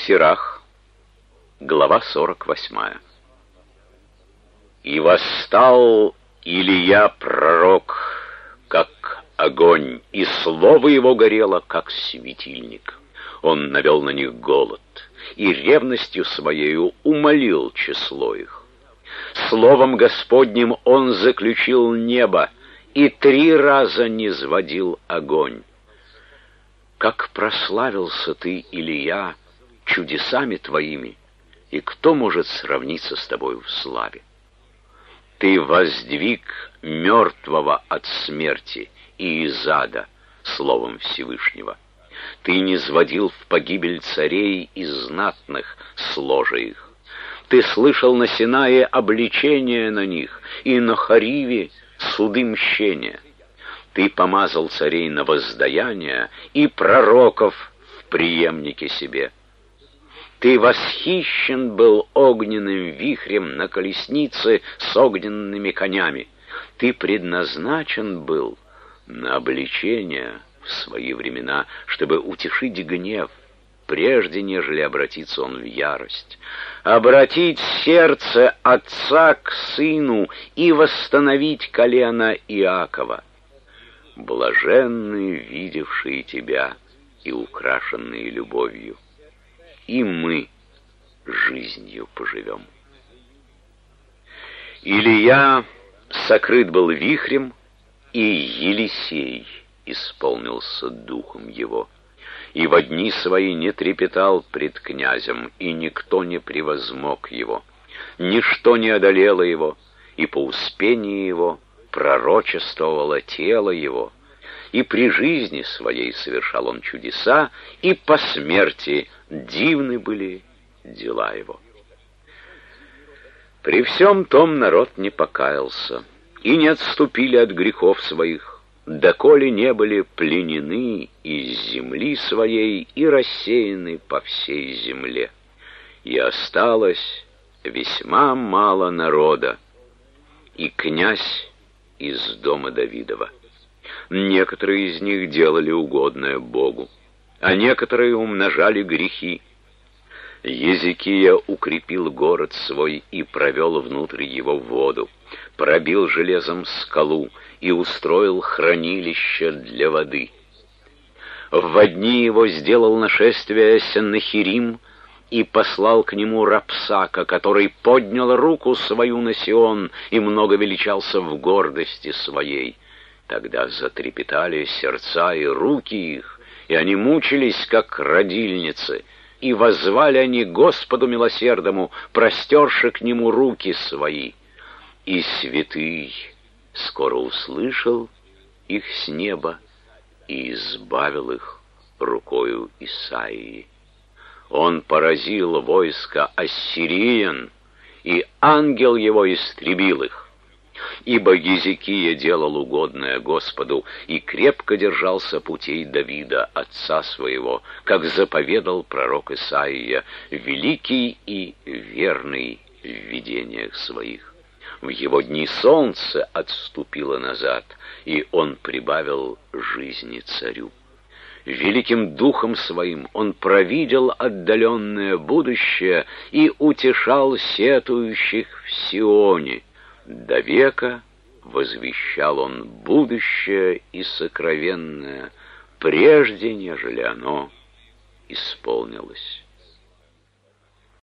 Сирах, глава 48. «И восстал Илия пророк, как огонь, и слово его горело, как светильник. Он навел на них голод, и ревностью своею умалил число их. Словом Господним он заключил небо, и 3 раза низводил огонь. Как прославился ты, Илия, чудесами твоими, и кто может сравниться с тобой в славе? Ты воздвиг мертвого от смерти и из ада словом Всевышнего. Ты низводил в погибель царей и знатных с ложа их. Ты слышал на Синае обличение на них, и на Хариве суды мщения. Ты помазал царей на воздаяние и пророков в преемнике себе. Ты восхищен был огненным вихрем на колеснице с огненными конями. Ты предназначен был на обличение в свои времена, чтобы утешить гнев, прежде нежели обратиться он в ярость, обратить сердце отца к сыну и восстановить колено Иакова. Блаженные, видевшие тебя и украшенные любовью, и мы жизнью поживем». Илия сокрыт был вихрем, и Елисей исполнился духом его, и во дни свои не трепетал пред князем, и никто не превозмог его, ничто не одолело его, и по успении его пророчествовало тело его, и при жизни своей совершал он чудеса, и по смерти дивны были дела его. При всем том народ не покаялся, и не отступили от грехов своих, доколе не были пленены из земли своей и рассеяны по всей земле. И осталось весьма мало народа, и князь из дома Давидова. Некоторые из них делали угодное Богу, а некоторые умножали грехи. Езекия укрепил город свой и провел внутрь его воду, пробил железом скалу и устроил хранилище для воды. В дни его сделал нашествие Сеннахирим и послал к нему Рапсака, который поднял руку свою на Сион и много величался в гордости своей. Тогда затрепетали сердца и руки их, и они мучились, как родильницы, и воззвали они Господу милосердному, простерши к нему руки свои. И святый скоро услышал их с неба и избавил их рукою Исаии. Он поразил войско ассириян, и ангел его истребил их. Ибо Езекия делал угодное Господу и крепко держался путей Давида, отца своего, как заповедал пророк Исаия, великий и верный в видениях своих. В его дни солнце отступило назад, и он прибавил жизни царю. Великим духом своим он провидел отдаленное будущее и утешал сетующих в Сионе. До века возвещал он будущее и сокровенное, прежде нежели оно исполнилось.